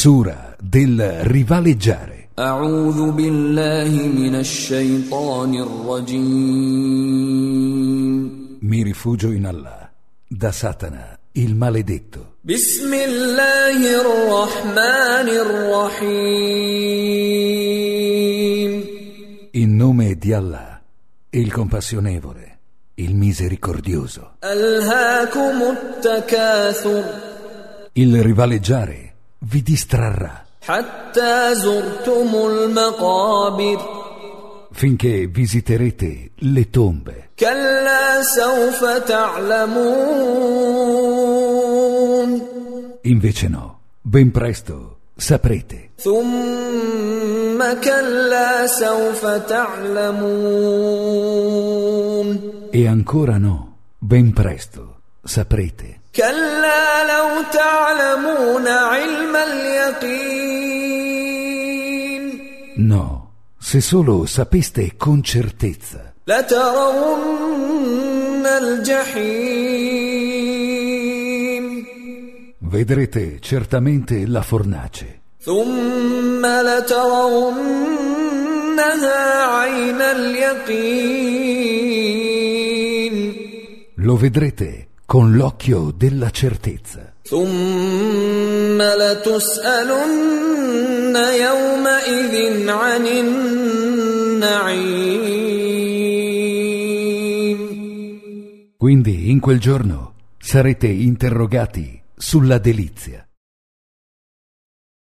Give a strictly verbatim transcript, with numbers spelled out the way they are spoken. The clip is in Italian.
Sura del rivaleggiare. A'udhu billahi minash shaitanir rajim. Mi rifugio in Allah, da Satana, il maledetto. Bismillahir rahmanir rahim. In nome di Allah, il compassionevole, il misericordioso. Alhaakumut takathur. Il rivaleggiare vi distrarrà Hatta zurtumul maqabir. finché visiterete le tombe. Kalla sawfa ta'lamun. Invece no, ben presto saprete. Thumma kalla sawfa ta'lamun. E ancora no, ben presto saprete. كلا لو تعلمون علم اليقين. No, se solo sapeste con certezza. لترون الجحيم. Vedrete certamente la fornace. ثم لترونها عين اليقين. Lo vedrete con l'occhio della certezza. ثم لتسألن يومئذ عن النعيم. Quindi in quel giorno sarete interrogati sulla delizia.